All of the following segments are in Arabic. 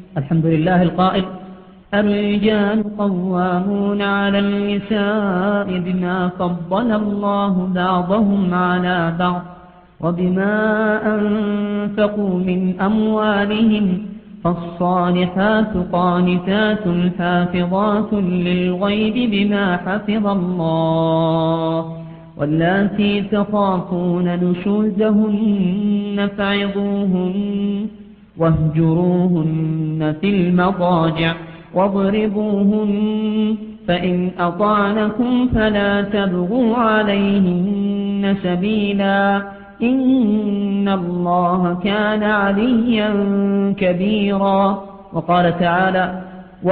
الحمد لله القائل: الرجال قوامون على النساء بما فضل الله بعضهم على بعض وبما أنفقوا من أموالهم، فالصالحات قانتات حافظات للغيب بما حفظ الله، واللاتي تخافون نشوزهن فعظوهن واهجروهن في المضاجع واضربوهن، فإن أطعنكم فلا تبغوا عليهن سبيلا، إن الله كان عليا كبيرا. وقال تعالى: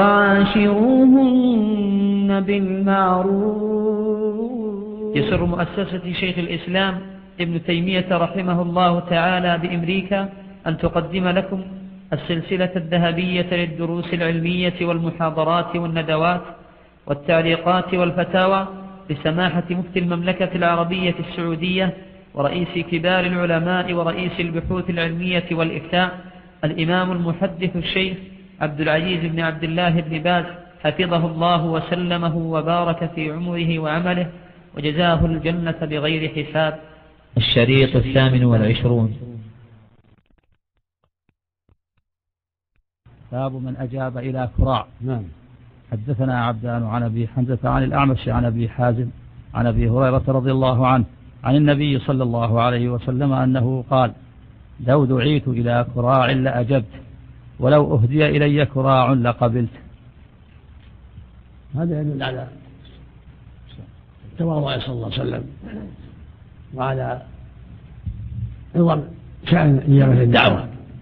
وعاشروهن بالمعروف. يسر مؤسسة شيخ الإسلام ابن تيمية رحمه الله تعالى بأمريكا أن تقدم لكم السلسلة الذهبية للدروس العلمية والمحاضرات والندوات والتعليقات والفتاوى لسماحة مفتي المملكة العربية السعودية ورئيس كبار العلماء ورئيس البحوث العلمية والإفتاء الإمام المحدث الشيخ عبد العزيز بن عبد الله بن باز، حفظه الله وسلمه وبارك في عمره وعمله وجزاه الجنة بغير حساب. الشريط 28. باب من أجاب إلى كراع. حدثنا عبدان عن أبي حمزة عن الأعمش عن أبي حازم عن أبي هريرة رضي الله عنه عن النبي صلى الله عليه وسلم أنه قال: لو دعيت إلى كراع لأجبت، ولو أهدي إلي كراع لقبلت. هذا يدل على تواضع صلى الله عليه وسلم وعلى عظم شأن إجابة الدعوة،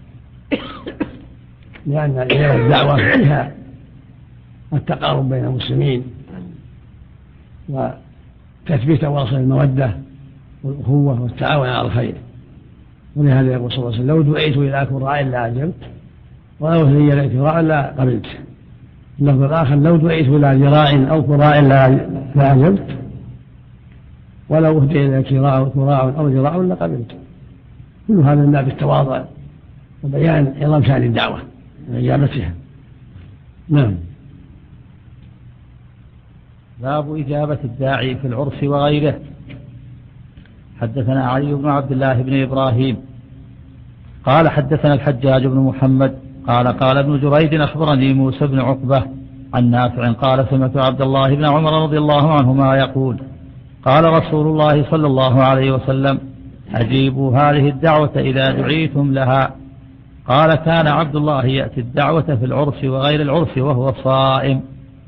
لأن إجابة الدعوة فيها التقارب بين المسلمين وتثبيت واصل المودة والأخوة والتعاون على الخير. ولهذا يقول صلى الله عليه وسلم: لو دعيت إلى كراع لأجبت، ولو أهدي إلي كراع لقبلت. اللفظ الآخر: لو دعيت إلى ذراع أو كراع لأجبت، ولو أهدي إلى كراع أو ذراع لقبلت. كل هذا من باب التواضع وبيان عظم شأن الدعوة وإجابتها. نعم. باب إجابة الداعي في العرس وغيره. حدثنا علي بن عبد الله بن إبراهيم قال حدثنا الحجاج بن محمد قال ابن جريج أخبرني موسى بن عقبة عن نافع قال: سمعت عبد الله بن عمر رضي الله عنهما يقول: قال رسول الله صلى الله عليه وسلم: أجيبوا هذه الدعوة إذا دعيتم لها. قال: كان عبد الله يأتي الدعوة في العرس وغير العرس وهو صائم.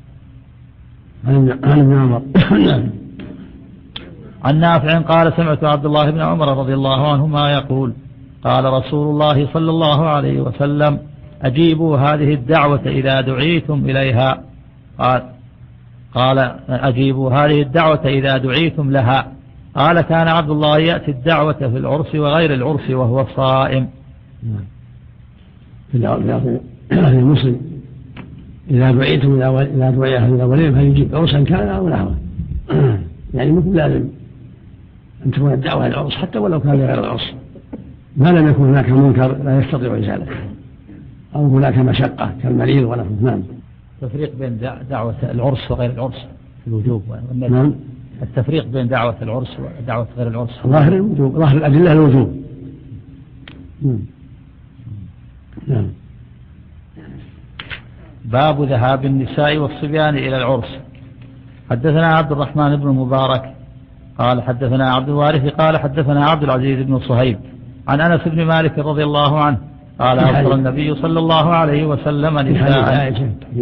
عن نافع قال: سمعت عبد الله بن عمر رضي الله عنهما يقول: قال رسول الله صلى الله عليه وسلم: أجيبوا هذه الدعوة إذا دعيتم إليها. قال: أجيبوا هذه الدعوة إذا دعيتم لها. قال: كان عبد الله يأتي الدعوة في العرس وغير العرس وهو صائم. في المسلم إذا دعيتم إلى دعاء الأولين فيجيب عرسا كان أو نحوه. يعني مثل لازم أن تكون الدعوة العرس حتى ولو كان غير العرس، ما لم يكن هناك منكر لا يستطيع إزالته أو هناك مشقة كالمريض ونحوه. نعم. التفريق بين دعوة العرس وغير العرس في الوجوب. نعم. التفريق بين دعوة العرس ودعوة غير العرس. ظاهر الوجوب، ظاهر الأدلة الوجوب. نعم. باب ذهاب النساء والصبيان إلى العرس. حدثنا عبد الرحمن بن مبارك قال حدثنا عبد الوارث قال حدثنا عبد العزيز بن صهيب عن أنس بن مالك رضي الله عنه قال: أخبر النبي صلى الله عليه وسلم نساء.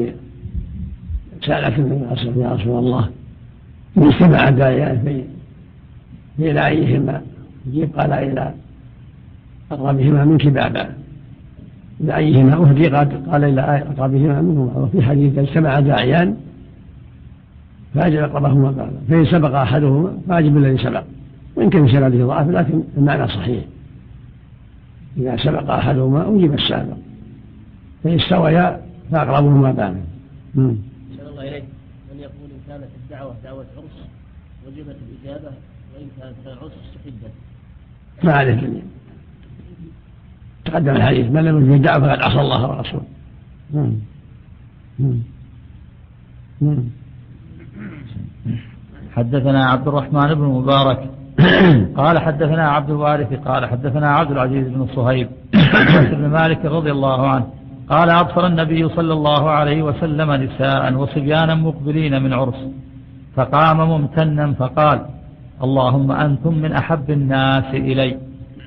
سألت يا رسول الله: من سمع داعيات إلى أيهما يجيب؟ قال: إلى أقربهما منك بابا. إلى أيهما أهدي؟ قال: إلى أقربهما منهما. وفي حديث: اجتمع داعيان فأجب أقربهما بابا، فإن سبق أحدهما فأجب الذي سبق. وإن كان في سنده ضعف لكن المعنى صحيح، إذا سبق أحدهما أجيب السابق، فإن استويا فأقربهما بابا. أحسن الله إليك. من يقول إن كانت الدعوة دعوة عرس وجبت الإجابة، وإن كانت غير عرس استحبت. ما عليه الدليل. تقدم الحديث: من لم يجب الدعوة فقد عصى الله ورسوله. حدثنا عبد الرحمن بن مبارك قال حدثنا عبد الوارث قال حدثنا عبد العزيز بن صهيب بن مالك رضي الله عنه قال أبصر النبي صلى الله عليه وسلم نساء وصبيانا مقبلين من عرس فقام ممتنا فقال اللهم أنتم من أحب الناس إلي.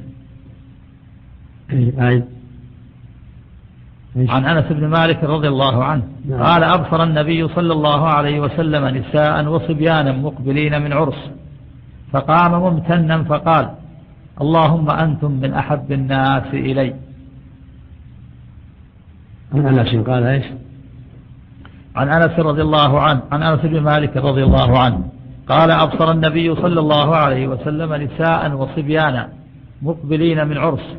عن أنس بن مالك رضي الله عنه قال أبصر النبي صلى الله عليه وسلم نساء وصبيانا مقبلين من عرس فقام ممتنا فقال اللهم أنتم من أحب الناس إلي. عن أنس قال إيش؟ عن أنس رضي الله عنه عن أنس بن مالك رضي الله عنه قال أبصر النبي صلى الله عليه وسلم نساء وصبيانا مقبلين من عرس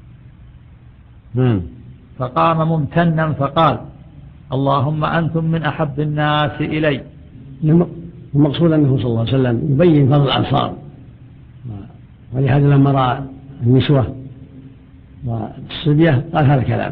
فقام ممتنا فقال اللهم أنتم من أحب الناس إلي. المقصود أنه صلى الله عليه وسلم يبين فضل الأنصار، ولهذا لما رأى النسوة والصبية قال هذا الكلام،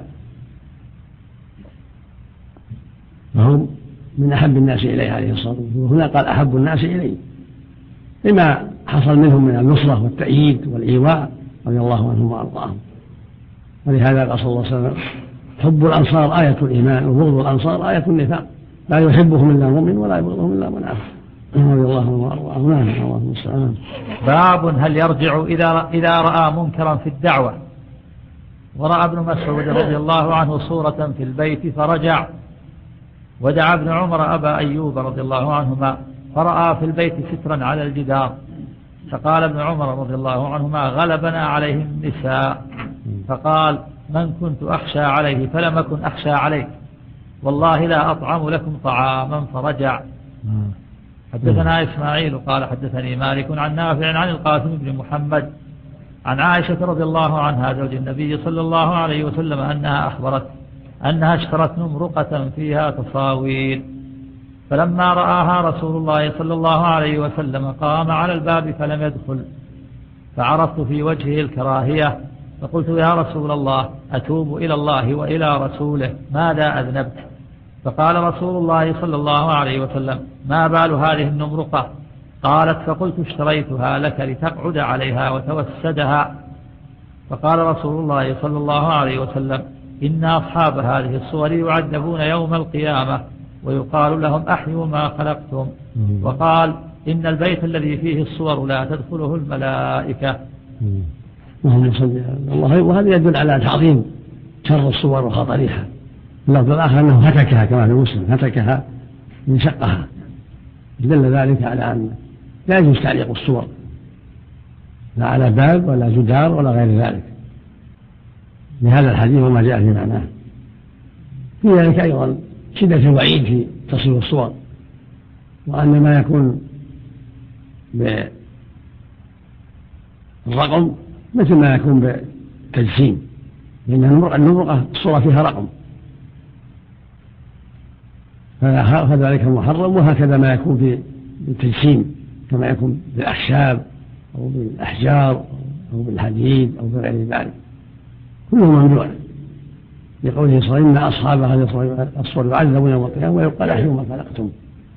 وهم من أحب الناس إليه عليه الصلاة والسلام، وهنا قال أحب الناس إليه لما حصل منهم من النصرة والتأييد والإيواء رضي الله عنهم وأرضاهم. ولهذا قال صلى الله عليه وسلم حب الأنصار آية الإيمان وبغض الأنصار آية النفاق، لا يحبهم إلا مؤمن ولا يبغضهم إلا منافق رضي الله عنه وأرضاهم. الله المستعان. باب هل يرجع إذا رأى منكرا في الدعوة. ورأى ابن مسعود رضي الله عنه صورة في البيت فرجع، ودعا ابن عمر أبا أيوب رضي الله عنهما فرأى في البيت سترا على الجدار، فقال ابن عمر رضي الله عنهما غلبنا عليهم النساء، فقال من كنت أخشى عليه فلم أكن أخشى عليك، والله لا أطعم لكم طعاما، فرجع. حدثنا إسماعيل قال حدثني مالك عن نافع عن القاسم بن محمد عن عائشة رضي الله عنها زوج النبي صلى الله عليه وسلم أنها أخبرت أنها اشترت نمرقة فيها تصاوير، فلما رآها رسول الله صلى الله عليه وسلم قام على الباب فلم يدخل، فعرفت في وجهه الكراهية، فقلت يا رسول الله أتوب إلى الله وإلى رسوله ماذا أذنبت؟ فقال رسول الله صلى الله عليه وسلم ما بال هذه النمرقة؟ قالت فقلت اشتريتها لك لتقعد عليها وتوسدها. فقال رسول الله صلى الله عليه وسلم إن أصحاب هذه الصور يعذبون يوم القيامة ويقال لهم أحيوا ما خلقتم. وقال إن البيت الذي فيه الصور لا تدخله الملائكة. وهذا يدل على تعظيم شر الصور وخطرها. اللفظ الآخر أنه هتكها كما في مسلم، هتكها من شقها، دل ذلك على أن لا يجوز تعليق الصور لا على باب ولا جدار ولا غير ذلك، لهذا الحديث وما جاء في معناه. في ذلك أيضا شدة الوعيد في تصوير الصور، وأن ما يكون بالرقم مثل ما يكون بالتجسيم، لأن النمرقة الصورة فيها رقم، فذلك محرم. وهكذا ما يكون بالتجسيم كما يكون بالأخشاب أو بالأحجار أو بالحديد أو بغير ذلك، كله ممنوع، لقوله صلى الله عليه وسلم إن أصحاب هذه الصور يعذبون يوم القيامة ويقال أحيوا ما خلقتم.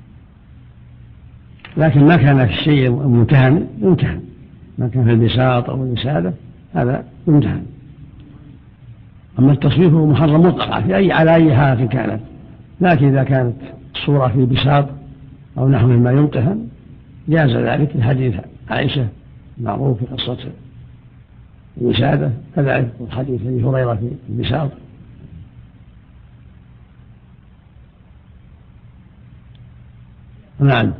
لكن ما كان في الشيء ممتهن يمتهن، ما كان في البساط أو الوسادة هذا يمتهن. أما التصوير هو محرم مطلقا على أي حالة كانت، لكن إذا كانت الصورة في بساط أو نحو مما يمتهن جاز ذلك لحديث عائشة معروف في قصة الوسادة، كذلك حديث أبي هريرة في البساط. نعم.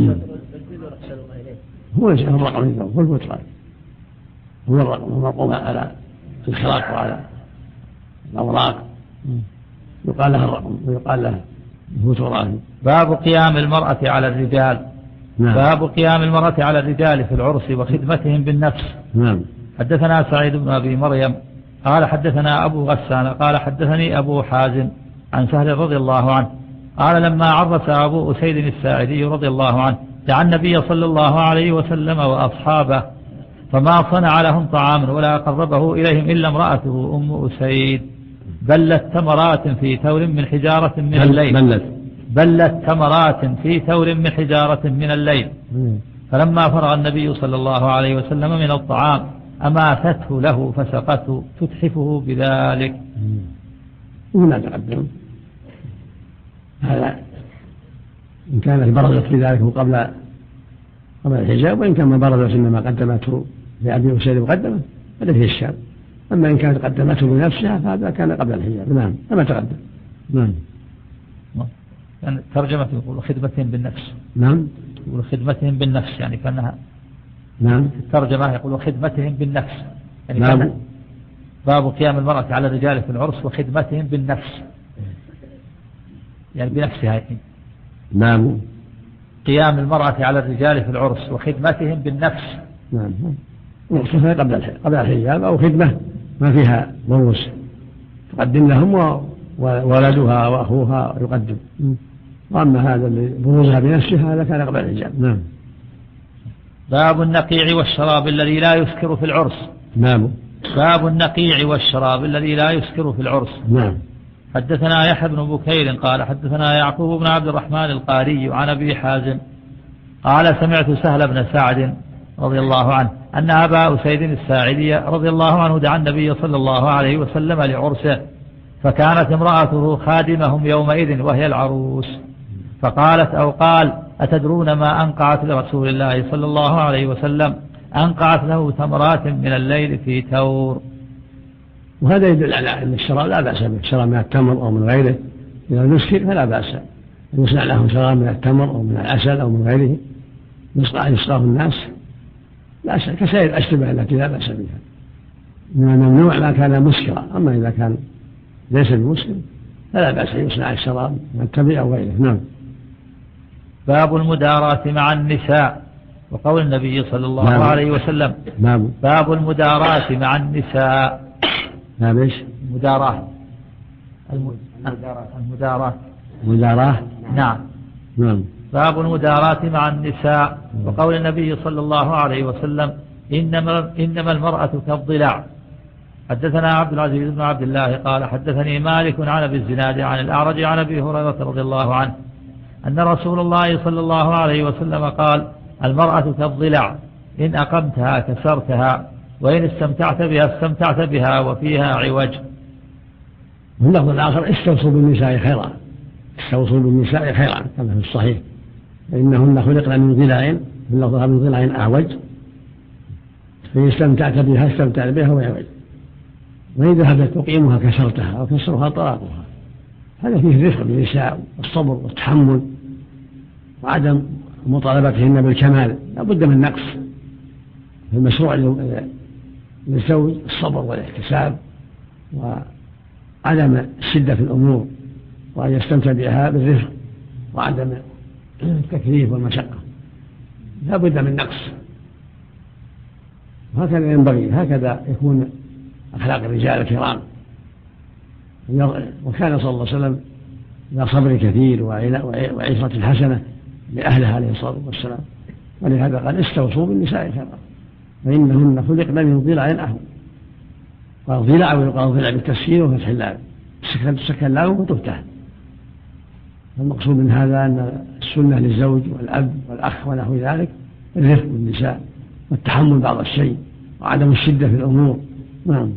هو الرقم هو البطلان، هو الرقم المقوم على الخراق وعلى الأوراق يقال لها الرقم ويقال لها الفتورات. باب قيام المرأة على الرجال. نعم. باب قيام المرأة على الرجال في العرس وخدمتهم بالنفس. نعم. حدثنا سعيد بن أبي مريم قال حدثنا أبو غسان قال حدثني أبو حازم عن سهل رضي الله عنه قال لما عرس أبو أسيد الساعدي رضي الله عنه دعا النبي صلى الله عليه وسلم وأصحابه، فما صنع لهم طعاما ولا قربه إليهم إلا امرأته أم أسيد، بلت تمرات في ثور من حجارة من الليل بلت تمرات في ثور من حجارة من الليل. فلما فرغ النبي صلى الله عليه وسلم من الطعام أماثته له فسقته تتحفه بذلك. وما تقدم هذا إن كانت برزت في ذلك قبل الحجاب، وإن كان ما برزت إنما قدمته لأبي أسيد مقدمة هذا فيه الشام. أما إن كانت قدمته بنفسها فهذا كان قبل الحجاب. نعم كما تقدم. نعم. يعني ترجمة يقول خدمتهم بالنفس. نعم. يقول خدمتهم بالنفس يعني كأنها. نعم. الترجمة يقول خدمتهم بالنفس يعني نعم. باب قيام المرأة على الرجال في العرس وخدمتهم بالنفس يعني بنفسها يعني. نعم. قيام المرأة على الرجال في العرس وخدمتهم بالنفس. نعم. وصفها قبل الحجاب أو خدمة ما فيها ضروس تقدم لهم وولدها وأخوها يقدم. وأما هذا بروزها بنفسها هذا كان قبل الحجاب. نعم. باب النقيع والشراب الذي لا يسكر في العرس. نعم. باب النقيع والشراب الذي لا يسكر في العرس. نعم. حدثنا يحيى بن بكير قال حدثنا يعقوب بن عبد الرحمن القاري عن أبي حازم قال سمعت سهل بن سعد رضي الله عنه أن أبا أسيد الساعدي رضي الله عنه دعا النبي صلى الله عليه وسلم لعرسه، فكانت امرأته خادمهم يومئذ وهي العروس، فقالت أو قال أتدرون ما أنقعت لرسول الله صلى الله عليه وسلم؟ أنقعت له تمرات من الليل في ثور. وهذا يدل على أن الشراب لا بأس به، شراب من التمر أو من غيره إذا نسكر فلا بأس أن يصنع له شراب من التمر أو من العسل أو من غيره يسقاه الناس لا شك كسائر الأشربة التي لا بأس بها، إنما ممنوع ما كان مسكرا. أما إذا كان ليس بمسكر فلا بأس أن يصنع الشراب من التمر أو غيره. نعم. باب المداراة مع النساء وقول النبي صلى الله عليه وسلم. نعم. باب المداراة مع النساء. نعم. ايش؟ المداراة. المداراة. نعم. نعم. باب المداراة مع النساء وقول النبي صلى الله عليه وسلم إنما المرأة كالضلع. حدثنا عبد العزيز بن عبد الله قال حدثني مالك عن أبي الزناد عن الأعرج عن أبي هريرة رضي الله عنه أن رسول الله صلى الله عليه وسلم قال المرأة كالضلع إن أقمتها كسرتها وإن استمتعت بها وفيها عوج. واللفظ الآخر استوصوا بالنساء خيرا، استوصوا بالنساء خيرا كما في الصحيح، فإنهن خلقن من ضلع، من لفظها من ضلع أعوج، فإن استمتعت بها استمتعت بها وعوج، وإن ذهبت تقيمها كسرتها وكسرها طلاقها. هذا فيه الرفق بالنساء والصبر والتحمل وعدم مطالبتهن بالكمال، لا بد من نقص. المشروع للزوج الصبر والاحتساب وعدم الشدة في الأمور، وأن يستمتع بها بالرفق وعدم التكليف والمشقة، لا بد من نقص. وهكذا ينبغي، هكذا يكون أخلاق الرجال الكرام. وكان صلى الله عليه وسلم ذا صبر كثير وعشرة حسنة لأهله عليه الصلاة والسلام، ولهذا قال استوصوا بالنساء خيرا فإنهن خلقن من ضلع أهون. قال ضلع ويقال ضلع بالتسكين وفتح اللام، تسكن اللام وتفتح. المقصود من هذا أن السنة للزوج والأب والأخ ونحو ذلك الرفق بالنساء والتحمل بعض الشيء وعدم الشدة في الأمور. نعم.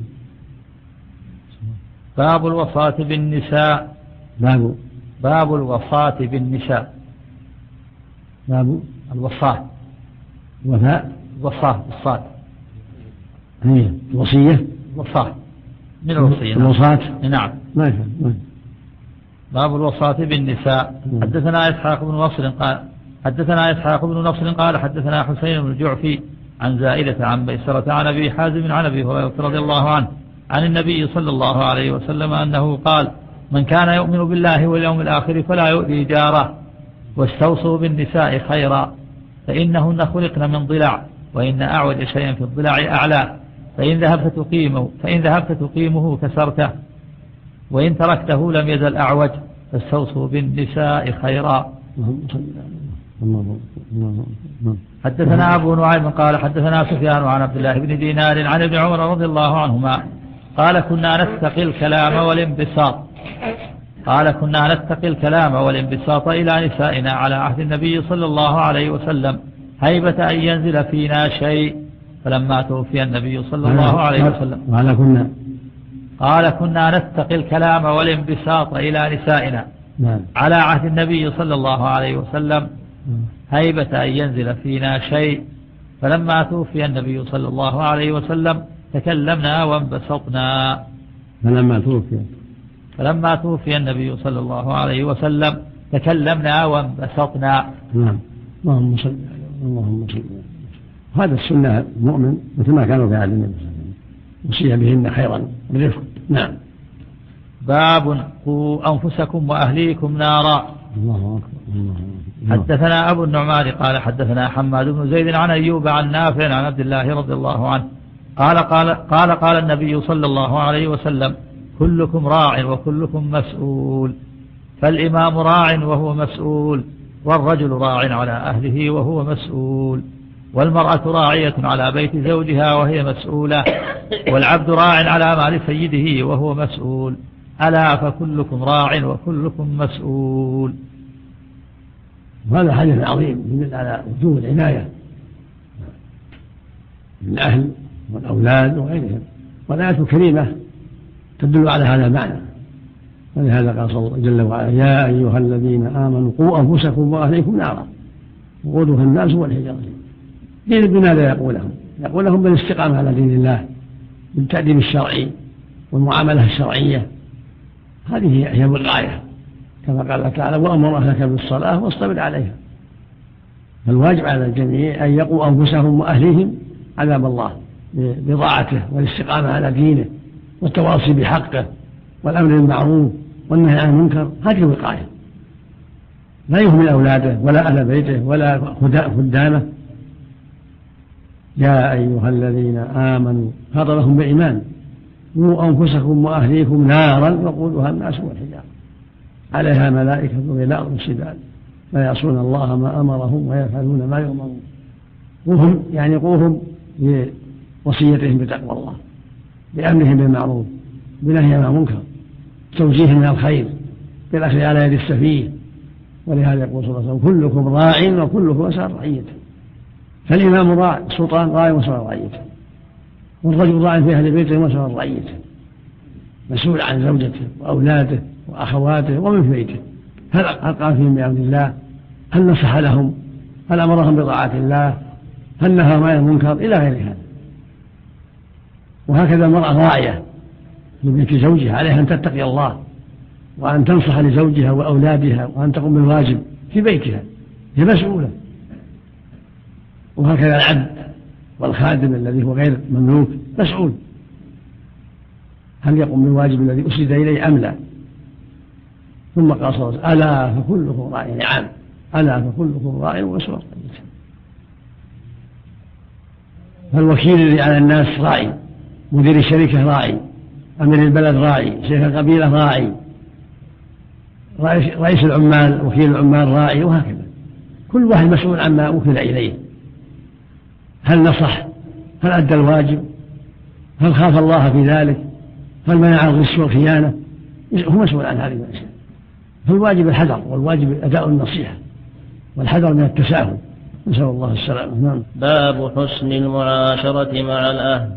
باب الوصاة بالنساء. باب الوصاة بالنساء. باب الوصاة. وفاء. وصاة بالصاد. هي الوصية. وصاة من الوصية. الوصاة. نعم. ما يفهم. باب الوصاة بالنساء. حدثنا إسحاق بن نصر قال حدثنا حسين بن الجعفي عن زائدة عن بيسرة عن أبي حازم عن أبي هريرة رضي الله عنه عن النبي صلى الله عليه وسلم أنه قال من كان يؤمن بالله واليوم الآخر فلا يؤذي جاره، واستوصوا بالنساء خيرا فإنهن خلقن من ضلع، وإن أعوج شيئا في الضلع أعلى، فإن ذهبت تقيمه كسرته، وإن تركته لم يزل أعوج، فاستوصوا بالنساء خيرا. حدثنا أبو نعيم قال حدثنا سفيان عن عبد الله بن دينار عن ابن عمر رضي الله عنهما قال كنا نتقي الكلام والانبساط إلى نسائنا على عهد النبي صلى الله عليه وسلم هيبة أن ينزل فينا شيء، فلما توفي النبي صلى الله عليه وسلم قال كنا نتقي الكلام والانبساط إلى نسائنا على عهد النبي صلى الله عليه وسلم هيبة أن ينزل فينا شيء، فلما توفي النبي صلى الله عليه وسلم تكلمنا وانبسطنا. فلما توفي النبي صلى الله عليه وسلم تكلمنا وانبسطنا. اللهم صل عليه. هذا السنة المؤمن مثل ما كانوا في عهد النبي صلى الله عليه وسلم، وصي بهن خيرا بالرفق. نعم. باب قوا أنفسكم وأهليكم نارا. الله أكبر. حدثنا أبو النعمان قال حدثنا حماد بن زيد عن أيوب عن نافع عن عبد الله رضي الله عنه قال النبي صلى الله عليه وسلم كلكم راع وكلكم مسؤول، فالإمام راع وهو مسؤول، والرجل راع على أهله وهو مسؤول، والمرأة راعية على بيت زوجها وهي مسؤولة، والعبد راع على مال سيده وهو مسؤول، ألا فكلكم راع وكلكم مسؤول. وهذا حديث عظيم يدل على وجوب العناية بالأهل والأولاد وغيرهم، والآية الكريمة تدل على هذا المعنى، ولهذا قال الله جل وعلا يا أيها الذين آمنوا قوا أنفسكم وأهليكم نارا وقودها الناس والحجارة. بماذا يقول لهم بالاستقامة على دين الله، بالتأديب الشرعي والمعاملة الشرعية، هذه هي الغاية، كما قال تعالى وأمر أهلك بالصلاة واصطبر عليها. فالواجب على الجميع أن يقوا أنفسهم وأهليهم عذاب الله بطاعته والاستقامة على دينه والتواصي بحقه والأمر بالمعروف والنهي عن المنكر. هذه وقاية، لا يهمل أولاده ولا أهل بيته ولا خدامه. يا أيها الذين آمنوا خاطبهم بالإيمان قوا أنفسكم وأهليكم نارا وقودها الناس والحجارة عليها ملائكة غلاظ شداد لا يعصون الله ما أمرهم ويفعلون ما يؤمرون. قوهم يعني قوهم بوصيتهم بتقوى الله، بأمرهم بالمعروف، بنهي عن المنكر، توجيههم من الخير، بالأخذ على يد السفيه. ولهذا يقول صلى الله عليه وسلم كلكم راع وكلكم مسؤول رعيته. فالإمام راع، السلطان راع ومسؤول رعيته، والرجل راع في أهل بيته ومسؤول رعيته، مسؤول عن زوجته وأولاده وأخواته ومن في بيته. هل قام فيهم بأمر الله؟ هل نصح لهم؟ هل أمرهم بطاعة الله؟ هل نهى عن المنكر؟ إلى غير هذا. وهكذا المرأة راعية في بيت زوجها، عليها أن تتقي الله وأن تنصح لزوجها وأولادها وأن تقوم بالواجب في بيتها، هي مسؤولة. وهكذا العبد والخادم الذي هو غير مملوك مسؤول، هل يقوم بالواجب الذي أسند إليه أم لا؟ ثم قال صلى الله عليه وسلم ألا فكلكم راع، نعم ألا فكلكم راع ومسؤول رعيته. فالوكيل الذي على الناس راعي، مدير الشركة راعي، أمير البلد راعي، شيخ القبيلة راعي، رئيس العمال وكيل العمال راعي، وهكذا كل واحد مسؤول عما وكل إليه. هل نصح؟ هل أدى الواجب؟ هل خاف الله في ذلك؟ هل منع الغش والخيانة؟ هو مسؤول عن هذه الأشياء. فالواجب الحذر، والواجب أداء النصيحة والحذر من التساهل، نسأل الله السلامة. نعم. باب حسن المعاشرة مع الأهل.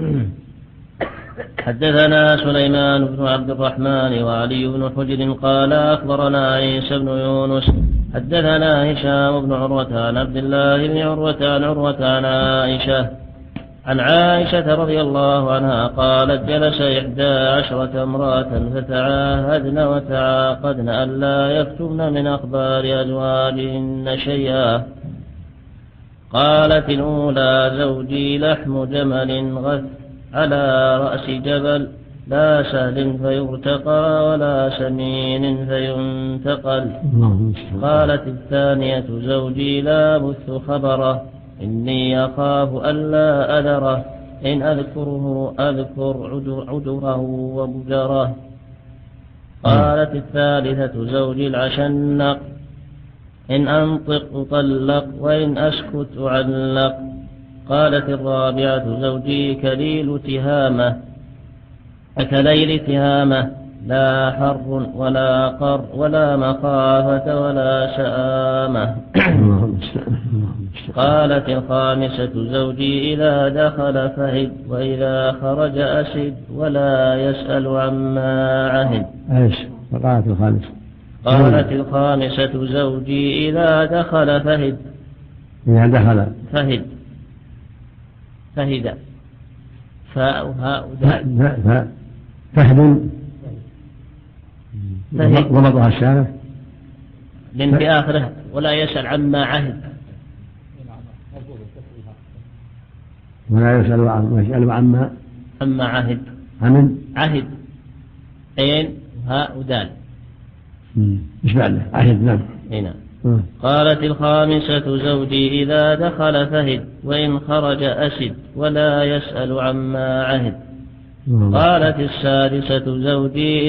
حدثنا سليمان بن عبد الرحمن وعلي بن حجر قال أخبرنا عيسى بن يونس حدثنا هشام بن عروة عن عبد الله بن عروة عن عروة عن عائشة رضي الله عنها قالت جلس 11 امرأة فتعاهدن وتعاقدن ألا يكتبن من أخبار أزواجهن شيئا. قالت الأولى زوجي لحم جمل غث على رأس جبل لا سهل فيرتقى ولا سمين فينتقل. قالت الثانية زوجي لا بث خبره إني أخاف ألا أذره إن أذكره أذكر عذره وبجره. قالت الثالثة زوجي العشنق إن أنطق أطلق وإن أسكت أعلق. قالت الرابعة زوجي كليل تهامة كليل تهامة لا حر ولا قر ولا مخافة ولا شآمة. قالت الخامسة زوجي إذا دخل فهد وإذا خرج أسد ولا يسأل عما عهد. ايش قالت الخامسة؟ قالت الخامسة زوجي إذا دخل فهد. إذا دخل فهد فاء هاء دال فهد وضعها الشارع لأن في آخره ولا يسأل عما عهد. ولا يسأل عما عهد. عهد عين هاء دال. ايش بعده؟ عهد. نعم. هنا. قالت الخامسة زوجي إذا دخل فهد وإن خرج أسد ولا يسأل عما عهد. قالت السادسة زوجي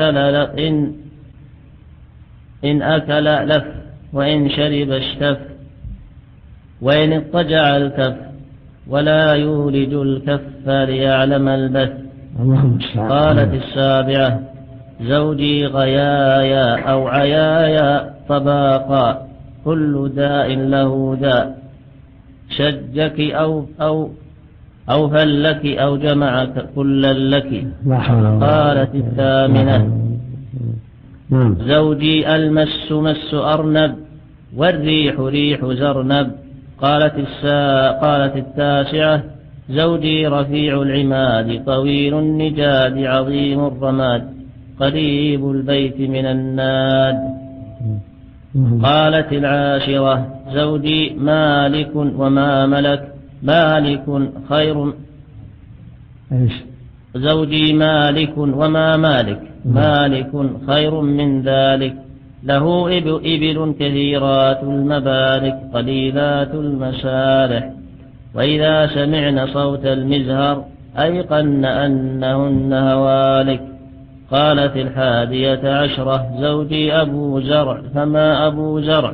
إن أكل لف وإن شرب اشتف وإن اضطجع الكف ولا يولج الكف ليعلم البث. قالت السابعة زوجي غيايا أو عيايا طباقا كل داء له داء شجك أو فلك أو جمعك كل لك. قالت الثامنة زوجي المس مس أرنب والريح ريح زرنب. قالت التاسعة زوجي رفيع العماد طويل النجاد عظيم الرماد قريب البيت من الناد. قالت العاشرة زوجي مالك وما ملك مالك خير. زوجي مالك وما مالك خير من ذلك له إبل كثيرات المبارك قليلات المسارح وإذا سمعن صوت المزهر أيقن أنهن هوالك. قالت الحادية عشرة زوجي أبو زرع فما أبو زرع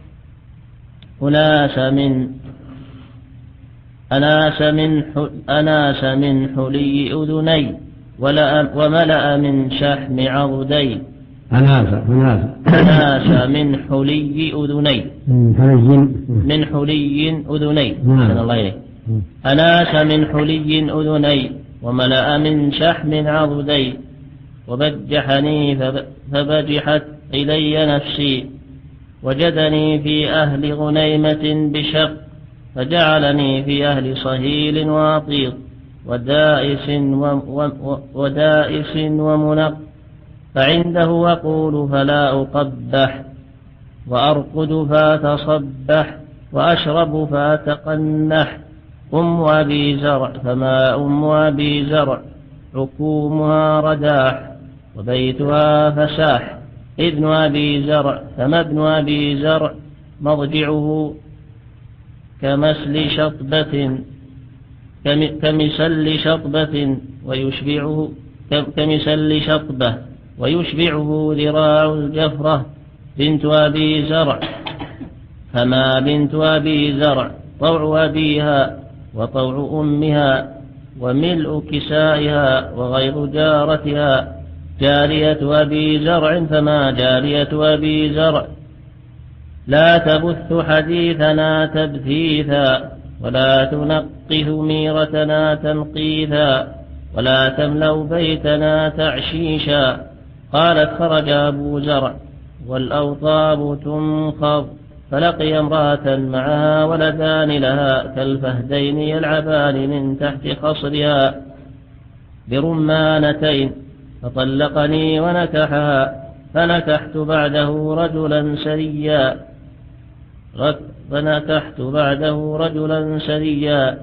أناس من حلي أذني وملأ من شحم عضدي. أناس من حلي أذني من حلي أذني. أناس من حلي أذني وملأ من شحم عضدي وبجحني فبجحت إلي نفسي وجدني في أهل غنيمة بشق فجعلني في أهل صهيل وعطيط ودائس ومنق فعنده أقول فلا أقبح وأرقد فأتصبح وأشرب فأتقنح. أم أبي زرع فما أم أبي زرع عكومها رداح وبيتها فساح. ابن أبي زرع فما ابن أبي زرع مضجعه كمسل شطبة ويشبعه ذراع الجفرة. بنت أبي زرع فما بنت أبي زرع طوع أبيها وطوع أمها وملء كسائها وغير جارتها. جارية أبي زرع فما جارية أبي زرع لا تبث حديثنا تبثيثا ولا تنقث ميرتنا تنقيثا ولا تملأ بيتنا تعشيشا. قالت خرج أبو زرع والأوطاب تنخض فلقي امرأة معها ولدان لها كالفهدين يلعبان من تحت خصرها برمانتين فطلقني ونكحها فنكحت بعده رجلا سريا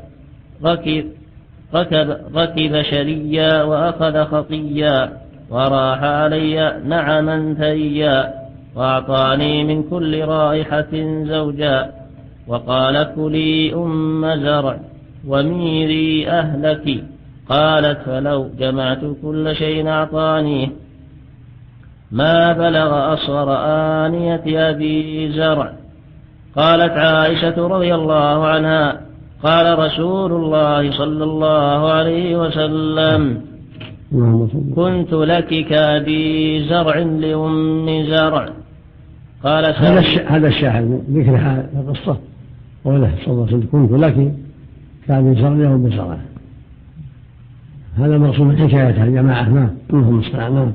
ركب شريا وأخذ خطيا وراح علي نعما ثريا وأعطاني من كل رائحة زوجا وقال كلي أم زرع وميري أهلك. قالت فلو جمعت كل شيء أعطانيه ما بلغ أصغر آنية أبي زرع. قالت عائشة رضي الله عنها قال رسول الله صلى الله عليه وسلم كنت لك كأبي زرع لأم زرع. قال هذا الشاهد ذكر هذه القصة قوله صلى الله عليه وسلم كنت لك كأبي زرع لأم زرع. هذا مقصود من حكايتها الجماعة. نعم.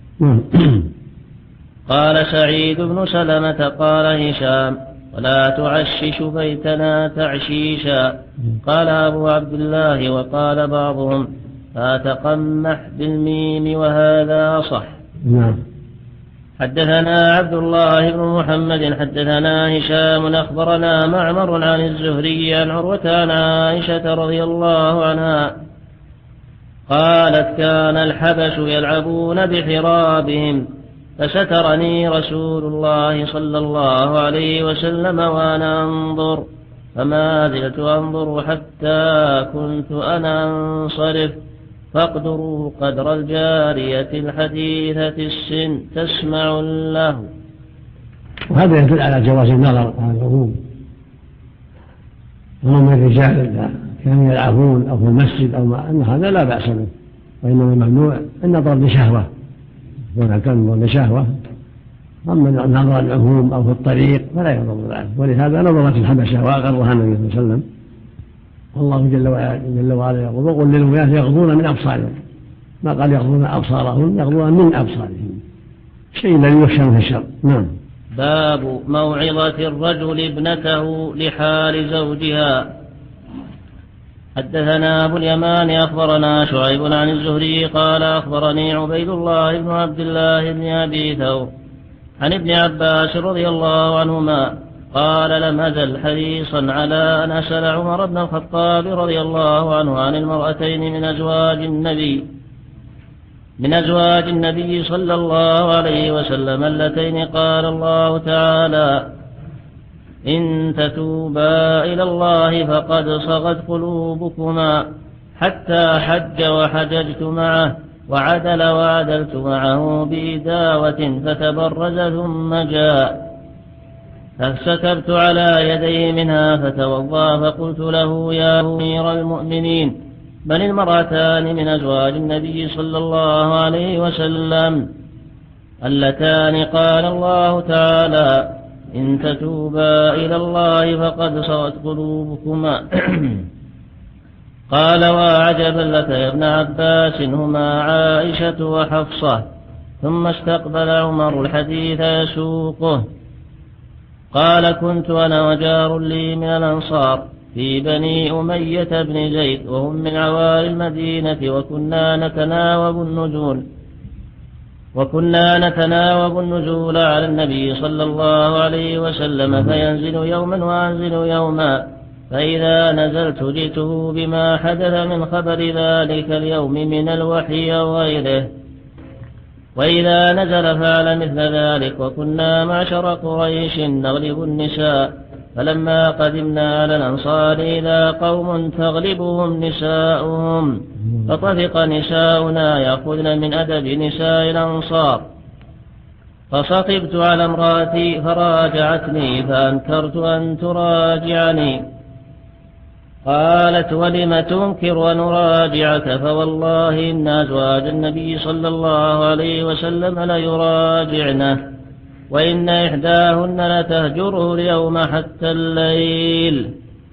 قال سعيد بن سلمة قال هشام ولا تعشش بيتنا تعشيشا. قال أبو عبد الله وقال بعضهم لا تقمح بالميم وهذا صح. نعم. حدثنا عبد الله بن محمد حدثنا هشام أخبرنا معمر عن الزهري عن عروة عن عائشة رضي الله عنها قالت كان الحبش يلعبون بحرابهم فسترني رسول الله صلى الله عليه وسلم وأنا أنظر فما زلت أنظر حتى كنت أنا أنصرف فاقدروا قدر الجارية الحديثة السن تسمع له. وهذا يدل على جواز النظر على العموم. ومن الرجال إذا كانوا يلعبون أو في المسجد أو أن هذا لا بأس به، وإنما ممنوع النظر لشهوة ولا كان لشهوة. أما النظر العموم أو في الطريق فلا يضر ذلك. ولهذا نظرت الحبشة وأقرها النبي صلى الله عليه وسلم. والله جل وعلا يقول وقل للمؤمنات يغضون من أبصارهم، ما قال يغضون أبصارهم، يغضون من أبصارهم، شيء لا يخشى من الشر. نعم. باب موعظة الرجل ابنته لحال زوجها. حدثنا أبو اليمان أخبرنا شعيب عن الزهري قال أخبرني عبيد الله بن عبد الله بن أبي ثور عن ابن عباس رضي الله عنهما قال لم أزل حريصا على أن أسأل عمر بن الخطاب رضي الله عنه عن المرأتين من أزواج النبي صلى الله عليه وسلم اللتين قال الله تعالى إن تتوبا إلى الله فقد صغت قلوبكما حتى حج وحججت معه وعدل وعدلت معه بإداوة فتبرز ثم جاء فسكبت على يديه منها فتوضأ فقلت له يا أمير المؤمنين بل المرأتان من أزواج النبي صلى الله عليه وسلم اللتان قال الله تعالى إن تتوبا إلى الله فقد صغت قلوبكما قال وعجبا لك يا ابن عباس هما عائشة وحفصة. ثم استقبل عمر الحديث يسوقه قال كنت أنا وجار لي من الأنصار في بني أمية بن زيد وهم من عوالي المدينة وكنا نتناوب النزول على النبي صلى الله عليه وسلم فينزل يوما وأنزل يوما فإذا نزلت جئته بما حدث من خبر ذلك اليوم من الوحي وغيره وإذا نزل فعل مثل ذلك وكنا معشر قريش نغلب النساء فلما قدمنا على الأنصار إذا قوم تغلبهم نساؤهم فطفق نساؤنا يأخذن من أدب نساء الأنصار فصطبت على امرأتي فراجعتني فأنكرت أن تراجعني قالت ولم تنكر أن أراجعك فوالله إن أزواج النبي صلى الله عليه وسلم ليراجعنه وإن إحداهن لتهجره اليوم حتى الليل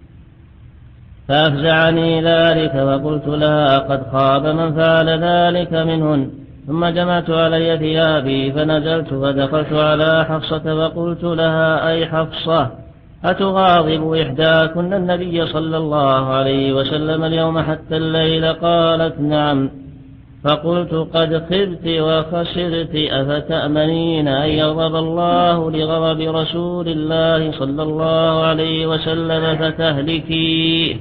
فأفزعني ذلك فقلت لها قد خاب من فعل ذلك منهن ثم جمعت علي ثيابي فنزلت فدخلت على حفصة فقلت لها أي حفصة أتغاضب إحداكن النبي صلى الله عليه وسلم اليوم حتى الليل قالت نعم فقلت قد خبت وخسرت أفتأمنين أن يغضب الله لغضب رسول الله صلى الله عليه وسلم فتهلكي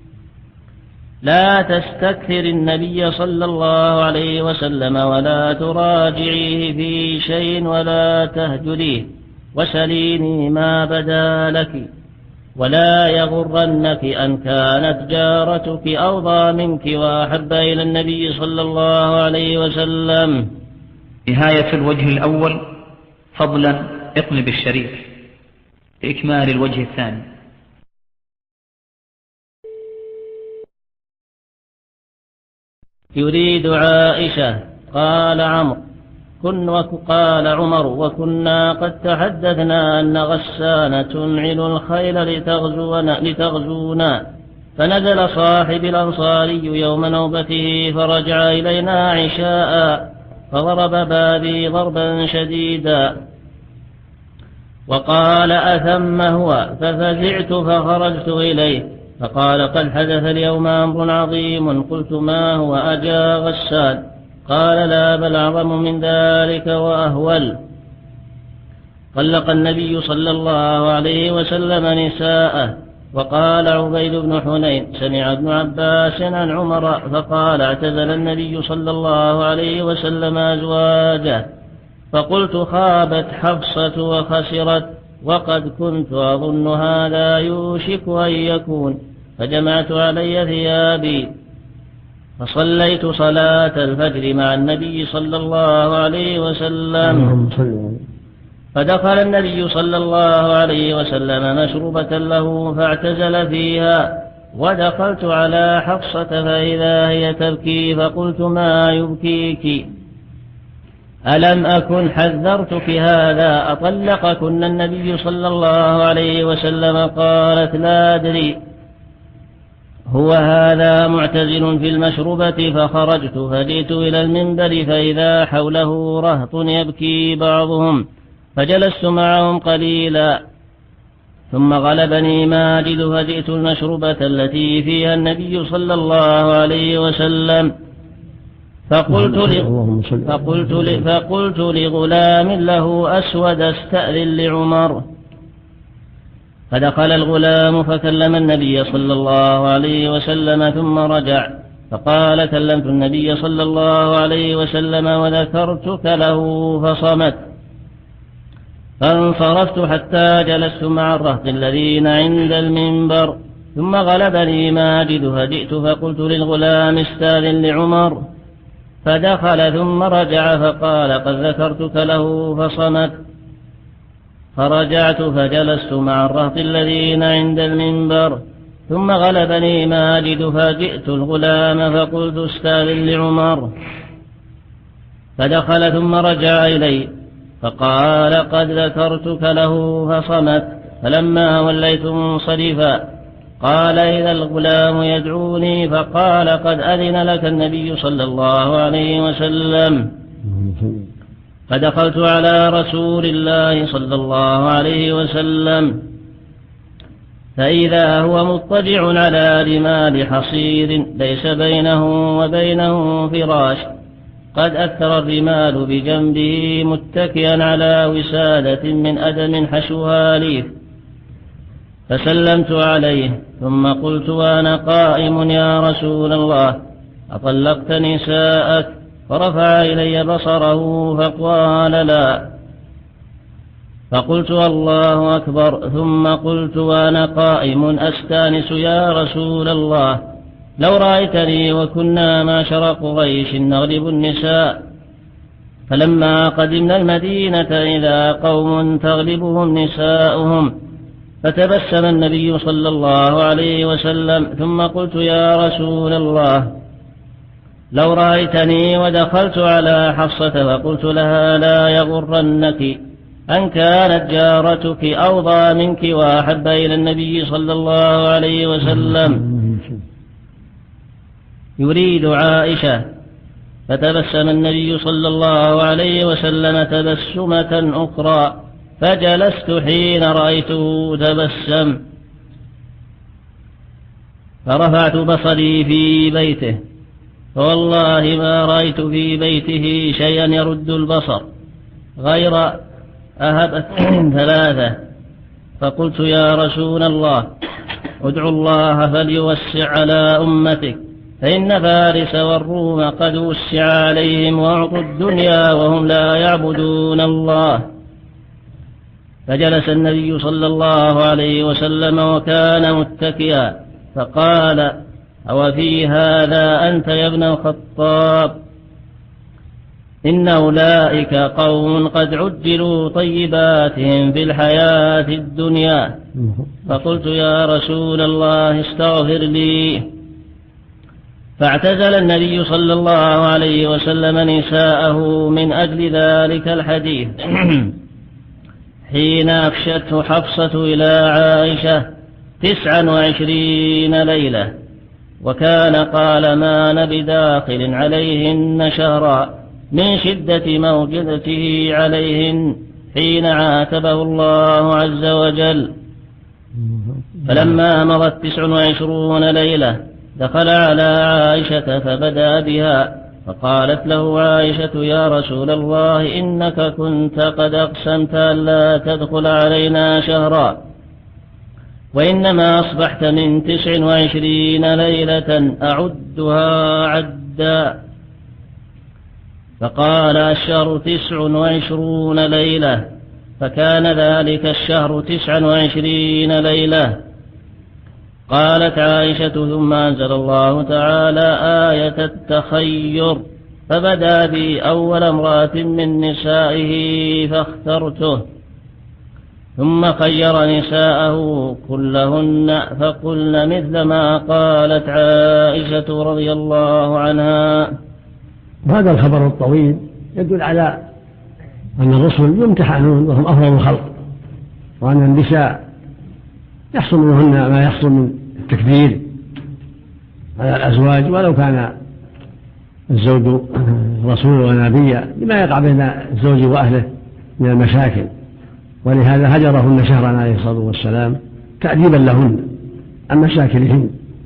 لا تستكثر النبي صلى الله عليه وسلم ولا تراجعيه في شيء ولا تهجريه وسليني ما بدا لك ولا يغرنك أن كانت جارتك أوضى منك وأحب إلى النبي صلى الله عليه وسلم. نهاية الوجه الأول فضلا اقلب الشريف لإكمال الوجه الثاني. يريد عائشة. قال عمر وكنا قد تحدثنا أن غسان تنعل الخيل لتغزونا، فنزل صاحب الأنصاري يوم نوبته فرجع إلينا عشاء فضرب بابي ضربا شديدا وقال أثم هو؟ ففزعت فخرجت إليه فقال قد حدث اليوم أمر عظيم. قلت ما هو؟ أجا غسان؟ قال لا بل أعظم من ذلك وأهول. طلق النبي صلى الله عليه وسلم نساءه. وقال عبيد بن حنين سمع ابن عباس عن عمر فقال اعتزل النبي صلى الله عليه وسلم أزواجه. فقلت خابت حفصة وخسرت وقد كنت أظن هذا يوشك أن يكون، فجمعت علي ثيابي فصليت صلاة الفجر مع النبي صلى الله عليه وسلم. فدخل النبي صلى الله عليه وسلم مشروبة له فاعتزل فيها، ودخلت على حفصة فإذا هي تبكي، فقلت ما يبكيك؟ ألم أكن حذرتك هذا؟ أطلقكن النبي صلى الله عليه وسلم؟ قالت لا أدري، هو هذا معتزل في المشربة. فخرجت فجئت إلى المنبر فإذا حوله رهط يبكي بعضهم، فجلست معهم قليلا ثم غلبني ماجد فجئت المشربة التي فيها النبي صلى الله عليه وسلم فقلت لغلام له أسود استأذن لعمر. فدخل الغلام فكلم النبي صلى الله عليه وسلم ثم رجع فقال كلمت النبي صلى الله عليه وسلم وذكرتك له فصمت. فانصرفت حتى جلست مع الرهط الذين عند المنبر ثم غلبني ماجد فجئت فقلت للغلام استاذن لعمر، فدخل ثم رجع فقال قد ذكرتك له فصمت. فرجعت فجلست مع الرهط الذين عند المنبر ثم غلبني ماجد فجئت الغلام فقلت استاذن لعمر، فدخل ثم رجع إلي فقال قد ذكرتك له فصمت. فلما وليت منصرفا قال إذا الغلام يدعوني، فقال قد أذن لك النبي صلى الله عليه وسلم. فدخلت على رسول الله صلى الله عليه وسلم فإذا هو مضطجع على رمال حصير ليس بينه وبينه فراش، قد أثر الرمال بجنبه متكئا على وسادة من أدم حشوها ليف. فسلمت عليه ثم قلت وأنا قائم يا رسول الله أطلقت نساءك؟ فرفع إلي بصره فقال لا. فقلت الله أكبر. ثم قلت وأنا قائم أستانس يا رسول الله لو رأيتني وكنا معشر قريش نغلب النساء. فلما قدمنا المدينة إذا قوم تغلبهم نساؤهم، فتبسم النبي صلى الله عليه وسلم. ثم قلت يا رسول الله لو رأيتني ودخلت على حفصة فقلت لها لا يغرنك أن كانت جارتك أوضى منك وأحب إلى النبي صلى الله عليه وسلم. يريد عائشة. فتبسم النبي صلى الله عليه وسلم تبسمة أخرى فجلست حين رأيته تبسم، فرفعت بصري في بيته فوالله ما رأيت في بيته شيئا يرد البصر غير أهبت ثلاثة. فقلت يا رسول الله ادعو الله فليوسع على أمتك، فإن فارس والروم قد وسع عليهم وأعطوا الدنيا وهم لا يعبدون الله. فجلس النبي صلى الله عليه وسلم وكان متكئا فقال أو في هذا أنت يا ابن الخطاب؟ إن أولئك قوم قد عجلوا طيباتهم في الحياة الدنيا. فقلت يا رسول الله استغفر لي. فاعتزل النبي صلى الله عليه وسلم نساءه من أجل ذلك الحديث حين أفشته حفصة إلى عائشة 29 ليلة، وكان قال ما بداخل عليهن شهرا من شدة موجدته عليهن حين عاتبه الله عز وجل. فلما مضت 29 ليلة دخل على عائشة فبدأ بها، فقالت له عائشة يا رسول الله إنك كنت قد أقسمت ألا تدخل علينا شهرا، وإنما أصبحت من 29 ليلة أعدها عدا. فقال الشهر 29 ليلة، فكان ذلك الشهر 29 ليلة. قالت عائشة ثم أنزل الله تعالى آية التخير فبدا بي أول امرأة من نسائه فاخترته، ثم خير نساءه كلهن فقلن مثل ما قالت عائشة رضي الله عنها. وهذا الخبر الطويل يدل على أن الرسل يمتحنون وهم أفضل الخلق، وأن النساء يحصل منهن ما يحصل من التكبير على الأزواج ولو كان الزوج رسول ونبيا، لما يقع بين الزوج وأهله من المشاكل، ولهذا هجرهن شهرا عليه الصلاة والسلام تأديبا لهن عن مشاكلهن.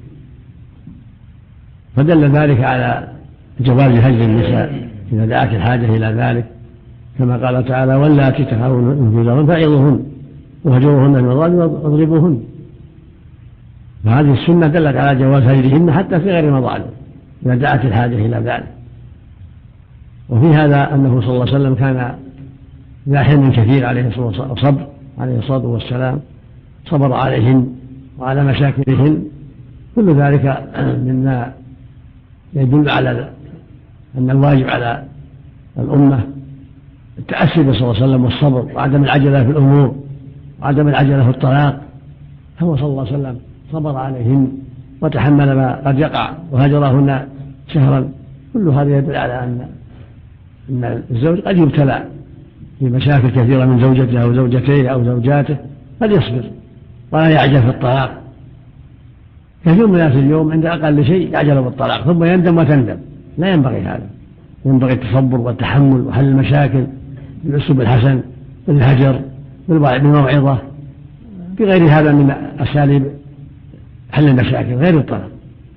فدل ذلك على جواز هجر النساء إذا دعت الحاجة إلى ذلك، كما قال تعالى واللاتي تخافون نشوزهن فعظوهن وهجروهن في المضاجع واضربوهن. فهذه السنة دلت على جواز هجرهن حتى في غير المضاجع إذا دعت الحاجة إلى ذلك. وفي هذا أنه صلى الله عليه وسلم كان ذا حلم كثير عليه الصلاة والسلام، صبر عليهن وعلى مشاكلهن، كل ذلك مما يدل على أن الواجب على الأمة التأسي به صلى الله عليه وسلم والصبر وعدم العجلة في الأمور وعدم العجلة في الطلاق. هو صلى الله عليه وسلم صبر عليهن وتحمل ما قد يقع وهجرهن شهرا. كل هذا يدل على أن الزوج قد يبتلى في مشاكل كثيرة من زوجته أو زوجتيه أو زوجاته، فليصبر ولا يعجل في الطلاق. كثير من الناس اليوم عند أقل شيء يعجل بالطلاق ثم يندم وتندم، لا ينبغي هذا. ينبغي التصبر والتحمل وحل المشاكل بالأسلوب الحسن، بالهجر، بالموعظة، بغير هذا من أساليب حل المشاكل غير الطلاق.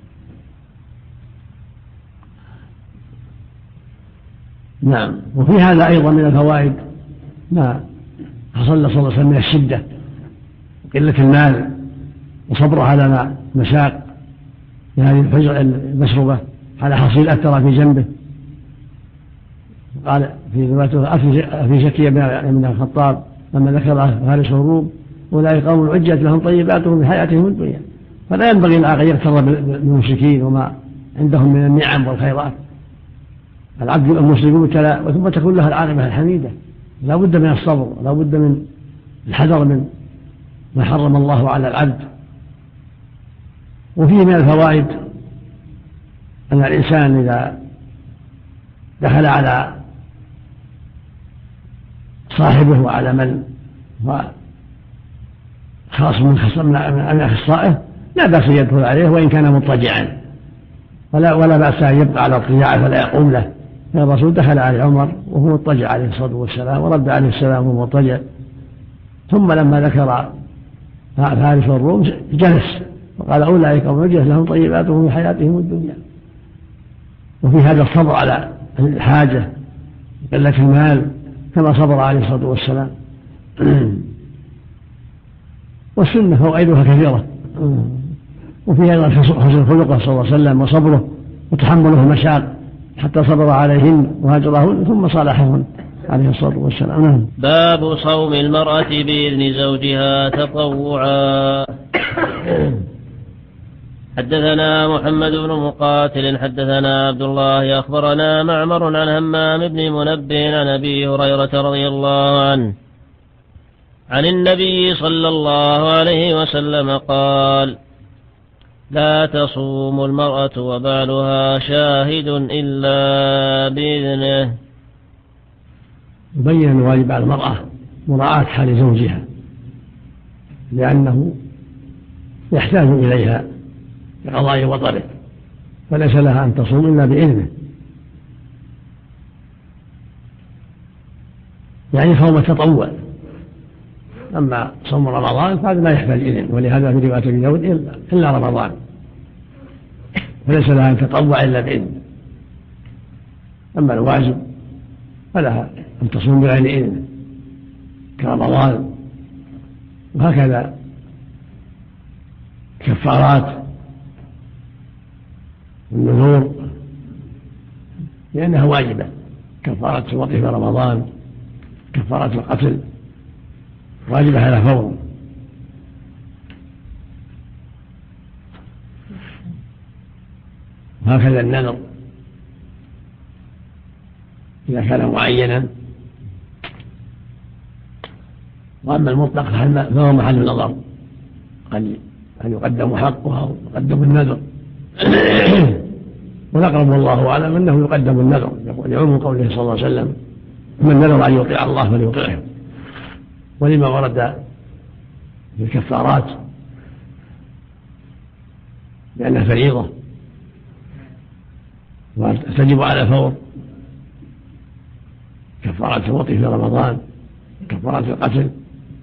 نعم. وفي هذا أيضا من الفوائد ما حصل صلى الله عليه وسلم من الشدة وقلة المال وصبره على مشاق في هذه المشروبة على حصيل أثر في جنبه. قال في روايته أفي شكي من الخطاب لما ذكر فارس الروم أولئك قوم عجت لهم طيباتهم في حياتهم الدنيا. فلا ينبغي العاقل يغتر بالمشركين وما عندهم من النعم والخيرات. العبد المسلم يبتلى ثم تكون له العاقبة الحميدة. لا بد من الصبر، لا بد من الحذر من ما حرم الله على العبد. وفيه من الفوائد أن الإنسان إذا دخل على صاحبه وعلى من هو خاص من أخصائه لا بأس أن يدخل عليه وإن كان مضطجعا، ولا بأس أن يبقى على اضطجاعه فلا يقوم له. الرسول دخل على عمر وهو مضطجع عليه الصلاة والسلام ورد عليه السلام وهو مضطجع، ثم لما ذكر فارس والروم جلس وقال أولئك قوم عجت لهم طيباتهم في حياتهم الدنيا. وفي هذا الصبر على الحاجة قلة المال كما صبر عليه الصلاة والسلام. والسنة فوائدها كثيرة. وفي أيضا حسن خلقه صلى الله عليه وسلم وصبره وتحمله المشاق حتى صبر عليهن وهجرهن ثم صالحهن عليه الصلاة والسلام. باب صوم المرأة بإذن زوجها تطوعا. حدثنا محمد بن مقاتل حدثنا عبد الله أخبرنا معمر عن همام بن منبه عن أبي هريرة رضي الله عنه عن النبي صلى الله عليه وسلم قال لا تصوم المرأة وبعلها شاهد إلا بإذنه. يبين أن واجب على المرأة مراعاة حال زوجها، لأنه يحتاج إليها لقضاء وطره، فليس لها أن تصوم إلا بإذنه، يعني صوم التطوع. أما صوم رمضان فهذا لا يحتاج إذن، ولهذا في رواية أبي داود إلا رمضان، فليس لها أن تطوع إلا بإذن. أما الواجب فلها أن تصوم بغير إذن كرمضان، وهكذا كفارات النذور لأنها واجبة، كفارة الوضع في رمضان، كفارة القتل واجبة على فور. وهكذا النذر إذا كان معينا. وأما المطلق فهو محل النظر، قد أن يقدم حقها ويقدم النذر والأقرب والله أعلم أنه يقدم النذر، يعم قوله صلى الله عليه وسلم: من نذر أن يطيع الله فليطيعه. ولما ورد في الكفارات لأنها فريضة وتجب على فور، كفارة الوطي في رمضان، كفارة القتل.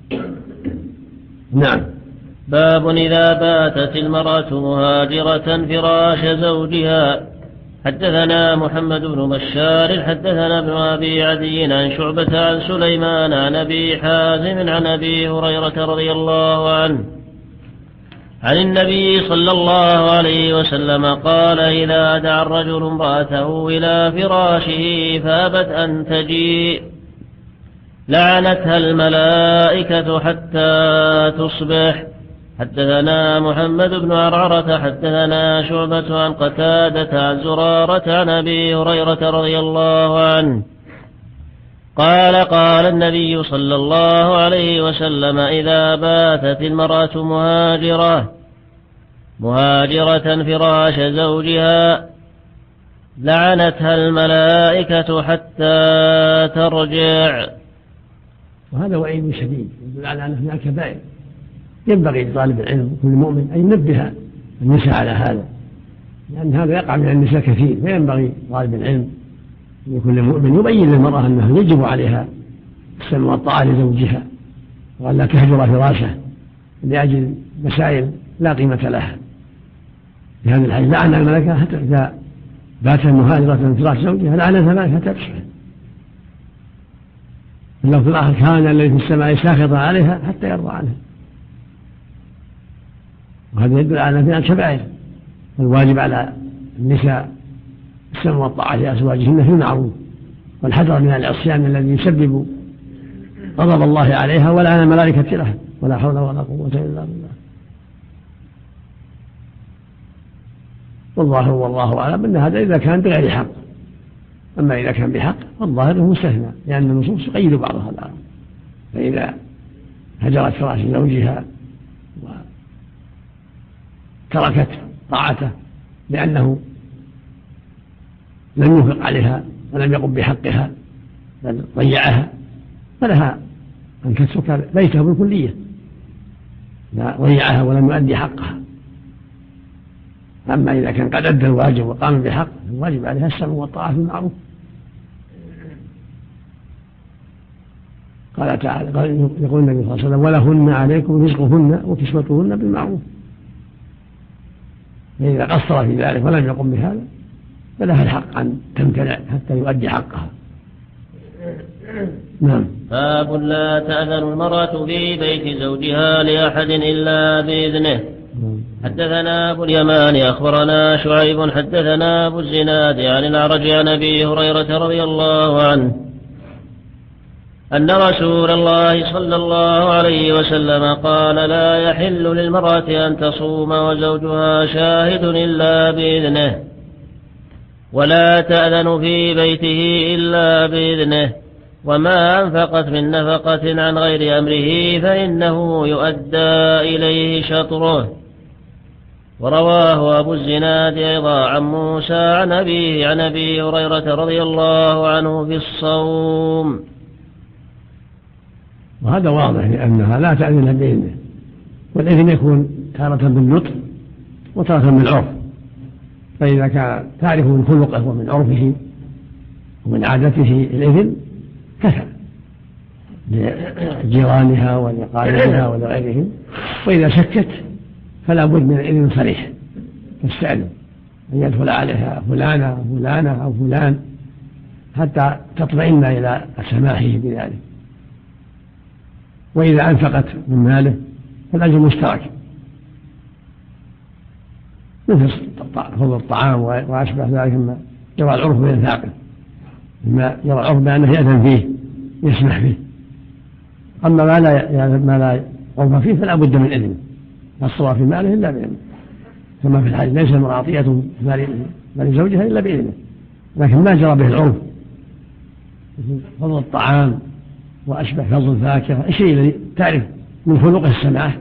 نعم. باب إذا باتت المرأة مهاجرة فراش زوجها. حدثنا محمد بن بشار حدثنا ابن أبي عدي عن شعبة عن سليمان عن أبي حازم عن أبي هريرة رضي الله عنه عن النبي صلى الله عليه وسلم قال: إذا دعا الرجل امرأته إلى فراشه فأبت أن تجيء لعنتها الملائكة حتى تصبح. حدثنا محمد بن عرعرة حدثنا شعبة عن قتادة عن زرارة عن أبي هريرة رضي الله عنه قال: قال النبي صلى الله عليه وسلم: إذا باتت المرأة مهاجرة فراش زوجها لعنتها الملائكة حتى ترجع. وهذا وعيد شديد يدل على أن هناك كبائر، ينبغي لطالب العلم وكل مؤمن أن ينبه النساء على هذا، لأن هذا يقع من النساء كثير، فينبغي طالب العلم لكل مؤمن يبين للمرأة أنه يجب عليها السمع والطاعة لزوجها، وأن لا تهجر فراشه لأجل مسائل لا قيمة لها. في هذا الحديث: لعن الملائكة حتى إذا بات مهاجرة فراش زوجها لعنتها الملائكة حتى تصبح. اللفظ الآخر: كان الذي في السماء ساخطا عليها حتى يرضى عنها. وهذا يدل على أن الكبائر، الواجب على النساء السمع والطاعة لأزواجهن في المعروف، والحذر من العصيان الذي يسبب غضب الله عليها ولعن الملائكة لها، ولا حول ولا قوة إلا بالله. والظاهر والله أعلم أن هذا إذا كان بغير حق، أما إذا كان بحق فالظاهر مستثنى، لأن النصوص تقيد بعضها الآخر. فإذا هجرت فراش زوجها وتركت طاعته لأنه لم ينفق عليها ولم يقم بحقها بل ضيعها، فلها أن تترك بيته بالكلية، ضيعها ولم يؤدي حقها. أما إذا كان قد أدى الواجب وقام بحق الواجب عليها السمع والطاعة في المعروف. قال تعالى: يقول النبي صلى الله عليه وسلم: ولهن عليكم رزقهن وكسوتهن بالمعروف. فإذا قصر في ذلك ولم يقم بهذا فلها الحق أن تمتنع حتى يؤدي حقها. نعم. باب لا تأذن المرأة في بيت زوجها لأحد إلا بإذنه. حدثنا أبو اليمان أخبرنا شعيب حدثنا أبو الزناد عن الأعرج عن أبي هريرة رضي الله عنه أن رسول الله صلى الله عليه وسلم قال: لا يحل للمرأة أن تصوم وزوجها شاهد إلا بإذنه، ولا تأذن في بيته إلا بإذنه، وما أنفقت من نفقة عن غير أمره فإنه يؤدى إليه شطره. ورواه أبو الزناد أيضا عن موسى عن أبيه عن أبي هريرة رضي الله عنه في الصوم. وهذا واضح لأنها لا تأذن بإذنه، والإذن يكون تارة بالنطق وتارة بالعرف، فإذا كان تعرف من خلقه ومن عرفه ومن عادته الإذن كفى لجيرانها ولقائدها ولغيرهم، وإذا شكت فلا بد من الإذن صريح تستأذن أن يدخل عليها فلانة فلانة أو فلان حتى تطمئن إلى سماحه بذلك. وإذا أنفقت من ماله فالأجر مشترك، مثل فضل الطعام وأشبه ذلك مما يرى العرف بإنفاقه، مما يرى العرف بأنه يأذن فيه يسمح فيه. أما ما لا عرف فيه فلا بد من إذنه، لا الصرف في ماله إلا بإذنه، كما في الحديث ليس المرأة عطية مال زوجها إلا بإذنه. لكن ما جرى به العرف فضل الطعام وأشبه فضل الفاكهة الشيء الذي تعرف من خلقه السماح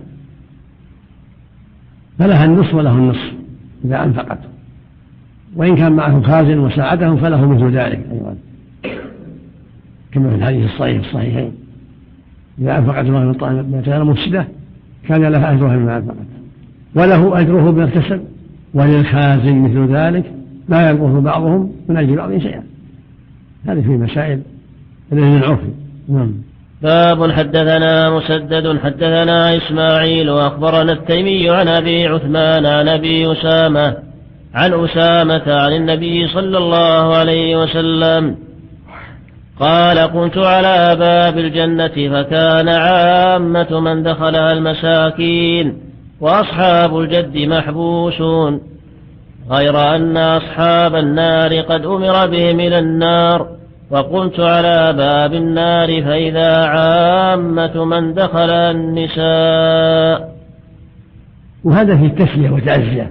فلها النصف وله النصف إذا أنفقت، وإن كان معه خازن وساعدهم فله مثل ذلك أيضا، كما في الحديث الصحيح في الصحيحين إذا أنفقت الله من طعام غير مفسدة كان لها أجرها مما أنفقت وله أجره بما اكتسب، وللخازن مثل ذلك لا ينقص بعضهم من أجل بعض شيئا. هذه في مسائل الإذن العرفي. نعم. باب حدثنا مسدد حدثنا إسماعيل وأخبرنا التيمي عن أبي عثمان عن أبي أسامة عن أسامة عن النبي صلى الله عليه وسلم قال كنت على باب الجنة فكان عامة من دخلها المساكين وأصحاب الجد محبوسون، غير أن أصحاب النار قد أمر بهم إلى النار، وقمت على باب النار فإذا عامة من دخل النساء. وهذا في التسلية وتعزية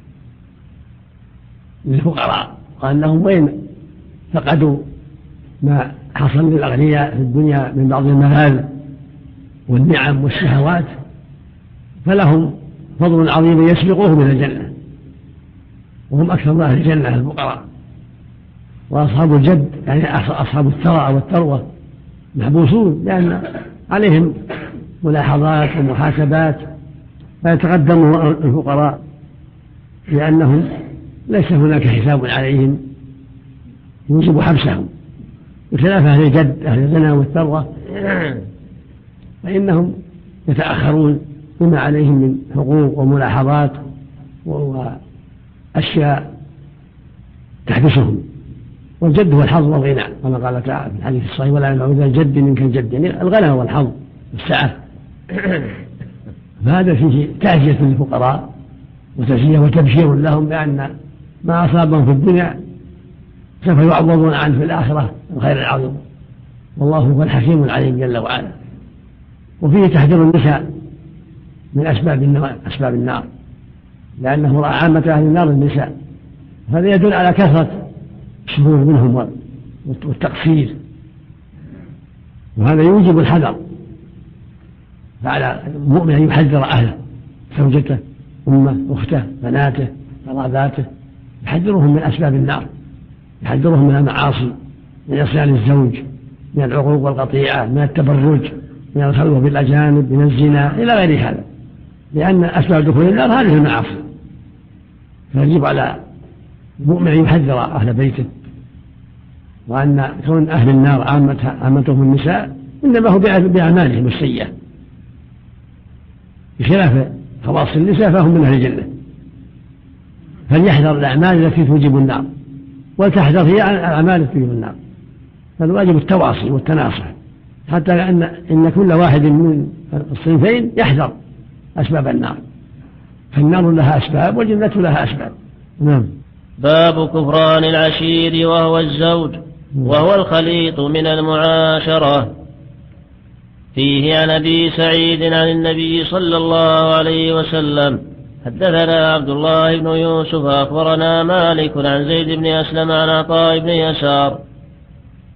للفقراء، وأنهم وين فقدوا ما حصل للأغنياء في الدنيا من بعض الملاذ والنعم والشهوات فلهم فضل عظيم يسبقوه من الجنة، وهم أكثر أهل الجنة الفقراء. وأصحاب الجد يعني أصحاب الثراء والثروة محبوسون لأن عليهم ملاحظات ومحاسبات، فيتقدم الفقراء لأنهم ليس هناك حساب عليهم يوجب حبسهم، بخلاف أهل الجد أهل الغنى والثروة فإنهم يتأخرون بما عليهم من حقوق وملاحظات وأشياء تحبسهم. والجد هو الحظ والغنى كما قال تعالى في الحديث الصحيح ولا ينفع ذا الجد منك الجد، يعني الغنى والحظ والسعة. فهذا فيه تعزية للفقراء وتسلية وتبشير لهم بأن ما أصابهم في الدنيا سوف يعوضون عنه في الآخرة الخير العظيم، والله هو الحكيم العليم جل وعلا. وفيه تحذير النساء من أسباب النار، لأنه رأى عامة أهل النار النساء، هذا يدل على كثرة الشرور منهم والتقصير، وهذا يوجب الحذر، فعلى المؤمن أن يحذر أهله زوجته أمه أخته بناته قراباته، يحذرهم من أسباب النار، يحذرهم من المعاصي، من عصيان الزوج، من العقوق والقطيعة، من التبرج، من الخلوة بالأجانب، من الزنا إلى غير هذا، لأن أسباب دخول النار هذه المعاصي. فيجب على المؤمن أن يحذر أهل بيته، وأن كون أهل النار عامتهم النساء إنما هو بأعمالهم السيئة، بخلاف خواص النساء فهم من أهل الجنة. فليحذر الأعمال التي توجب النار ولتحذر هي الأعمال التي توجب النار، فالواجب التواصي والتناصح، حتى إن كل واحد من الصنفين يحذر أسباب النار، فالنار لها أسباب والجنة لها أسباب. نعم. باب كفران العشير وهو الزوج وهو الخليط من المعاشرة. فيه عن أبي سعيد عن النبي صلى الله عليه وسلم حدثنا عبد الله بن يوسف أخبرنا مالك عن زيد بن أسلم عن عطاء بن يسار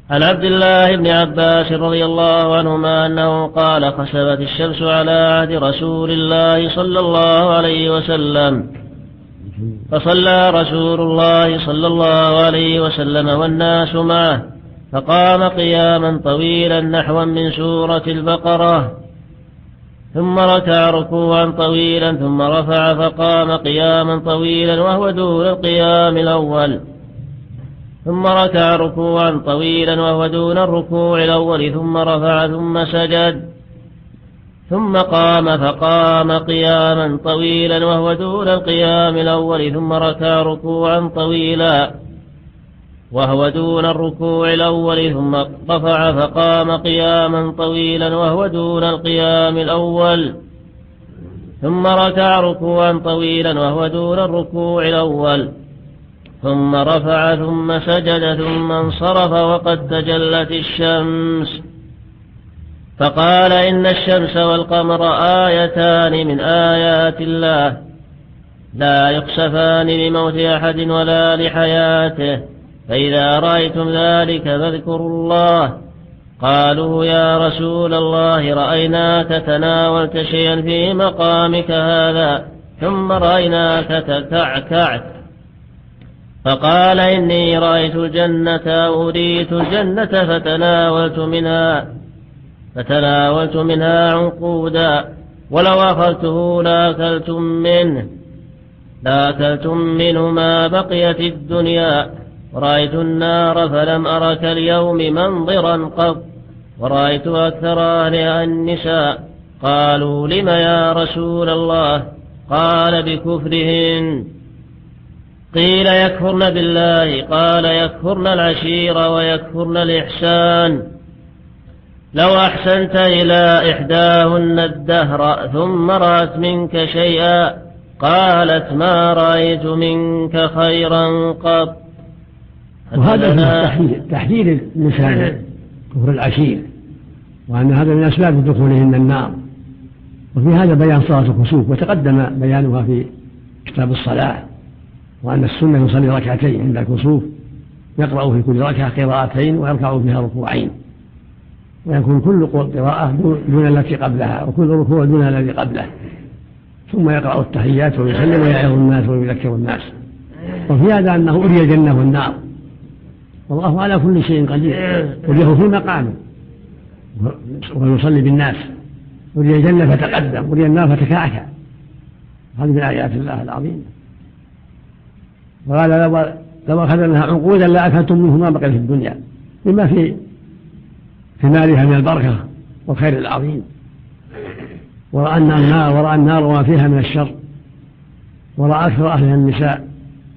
عن عبد الله بن عباس رضي الله عنهما أنه قال: خسفت الشمس على عهد رسول الله صلى الله عليه وسلم، فصلى رسول الله صلى الله عليه وسلم والناس معه، فقام قياما طويلا نحوا من سورة البقرة، ثم ركع ركوعا طويلا، ثم رفع فقام قياما طويلا وهو دون القيام الأول، ثم ركع ركوعا طويلا وهو دون الركوع الأول، ثم رفع ثم سجد، ثم قام فقام قياما طويلا وهو دون القيام الأول، ثم ركع ركوعا طويلا وهو دون الركوع الأول، ثم رفع فقام قياما طويلا وهو دون القيام الأول، ثم ركع ركوعا طويلا وهو دون الركوع الأول، ثم رفع ثم سجد، ثم انصرف وقد تجلت الشمس، فقال: إن الشمس والقمر آيتان من آيات الله لا يخسفان لموت أحد ولا لحياته، فإذا رأيتم ذلك فاذكروا الله. قالوا: يا رسول الله، رأيناك تناولت شيئا في مقامك هذا، ثم رأيناك تكعكعت. فقال: إني رأيت الجنة أريت الجنة فتناولت منها عنقودا، ولو أخذته لأكلتم منه ما بقيت الدنيا. ورأيت النار فلم أرك اليوم منظرا قط، ورأيت أكثر أهلها النساء. قالوا: لم يا رسول الله؟ قال: بكفرهن. قيل: يكفرن بالله؟ قال: يكفرن العشير ويكفرن الإحسان. لو أحسنت إلى إحداهن الدهر ثم رأت منك شيئا قالت: ما رأيت منك خيرا قط. وهذا تحذير النساء كفر العشير، وأن هذا من أسباب دخولهن النار. وفي هذا بيان صلاة الكسوف، وتقدم بيانها في كتاب الصلاة، وأن السنة يصلي ركعتين عند الكسوف، يقرأ في كل ركعة قراءتين ويركع فيها ركوعين، ويكون كل قراءة دون التي قبلها، وكل ركوع دون الذي قبله، ثم يقرأ التحيات ويسلم ويعظ الناس ويذكر الناس. وفي هذا أنه أري الجنة والنار، والله على كل شيء قدير، أريه في مقامه ويصلي بالناس. أري الجنة فتقدم، أري النار فتكعكع. هذه من آيات الله العظيمة. وقال: لو أخذناها عنقودا لأكلتم منه ما بقي في الدنيا، بما في ثمارها من البركة والخير العظيم. ورأى النار وما فيها من الشر، ورأى أكثر أهلها النساء.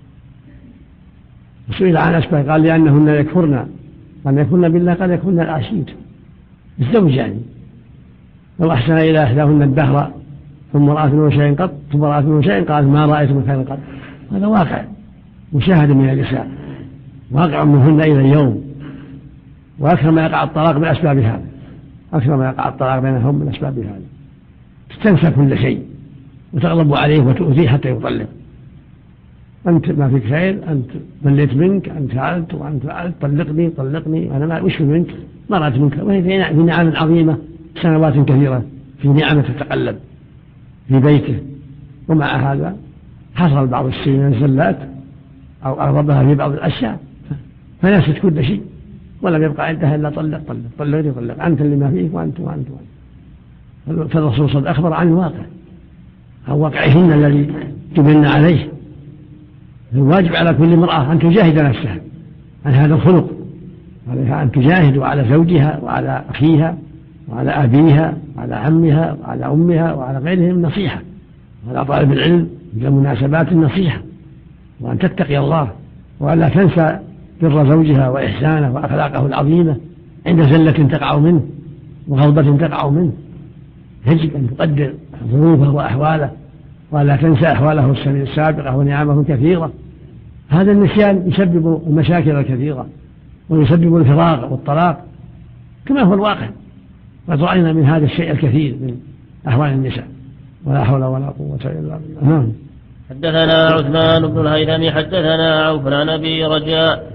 وسئل عن أسباب قال: لأنهن يكفرن، قد يكفرن بالله، قد يكفرن العشير، الزوج يعني. لو أحسن إلى إحداهن الدهر ثم رأت منه شيئا قط، ثم رأت منه شيئا قالت: ما رأيت من خير قط. هذا واقع مشاهد من النساء، واقع منهن إلى اليوم. وأكثر ما يقع الطلاق من أسباب هذا، أكثر ما يقع الطلاق بينهم من أسباب هذا. تنسى كل شيء وتغضب عليه وتؤذيه حتى يطلق. أنت ما فيك خير، أنت مليت منك، أنت فعلت وأنت فعلت، طلقني، أنا ما وش منك، ما رأيت منك. وهي في نعم عظيمة، سنوات كثيرة في نعمة تتقلب في بيته. ومع هذا حصل بعض الشيء من الزلات أو أغضبها في بعض الأشياء فنست كل شيء، ولم يبقى عندها إلا طلق أنت اللي ما فيك وأنت. فالرسول صلى الله عليه وسلم أخبر عن الواقع، عن واقعهن الذي جبلن عليه. الواجب على كل امرأة أن تجاهد نفسها عن هذا الخلق، عليها أن تجاهد على زوجها وعلى أخيها وعلى أبيها وعلى عمها وعلى أمها وعلى غيرهم النصيحة، وعلى طالب العلم في المناسبات النصيحة، وأن تتقي الله، وألا تنسى بر زوجها وإحسانه وأخلاقه العظيمة عند زلة تقع منه وغضبة تقع منه. يجب أن تقدر ظروفه وأحواله، ولا تنسى أحواله السابقة ونعمه كثيرة. هذا النسيان يسبب المشاكل الكثيرة، ويسبب الفراغ والطلاق كما هو الواقع. قد رأينا من هذا الشيء الكثير من أحوال النساء، ولا حول ولا قوة إلا بالله. حدثنا عثمان بن الهيثم حدثنا عوف عن أبي رجاء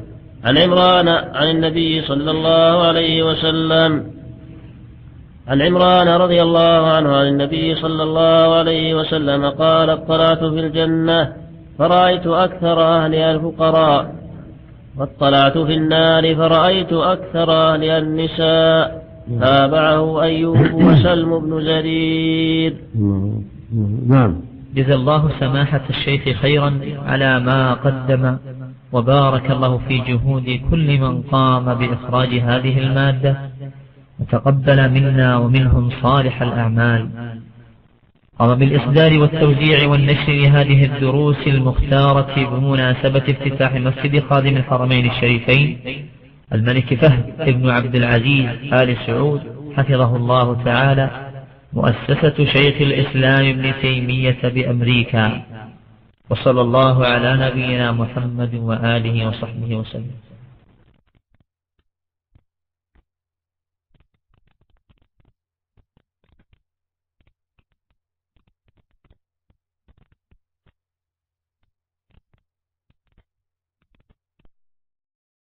عن عمران عن النبي صلى الله عليه وسلم عن عمران رضي الله عنه عن النبي صلى الله عليه وسلم قال اطلعت في الجنة فرأيت أكثر أهلها الفقراء واطلعت في النار فرأيت أكثر أهلها النساء. تابعه أيوب وسلم بن زرير. نعم. جزا الله سماحة الشيخ خيرا على ما قدم، وبارك الله في جهود كل من قام بإخراج هذه المادة، وتقبل منا ومنهم صالح الأعمال. قام بالإصدار والتوزيع والنشر لهذه الدروس المختارة بمناسبة افتتاح مسجد خادم الحرمين الشريفين الملك فهد ابن عبد العزيز آل سعود حفظه الله تعالى، مؤسسة شيخ الإسلام ابن تيمية بأمريكا. وصلى الله على نبينا محمد وآله وصحبه وسلم.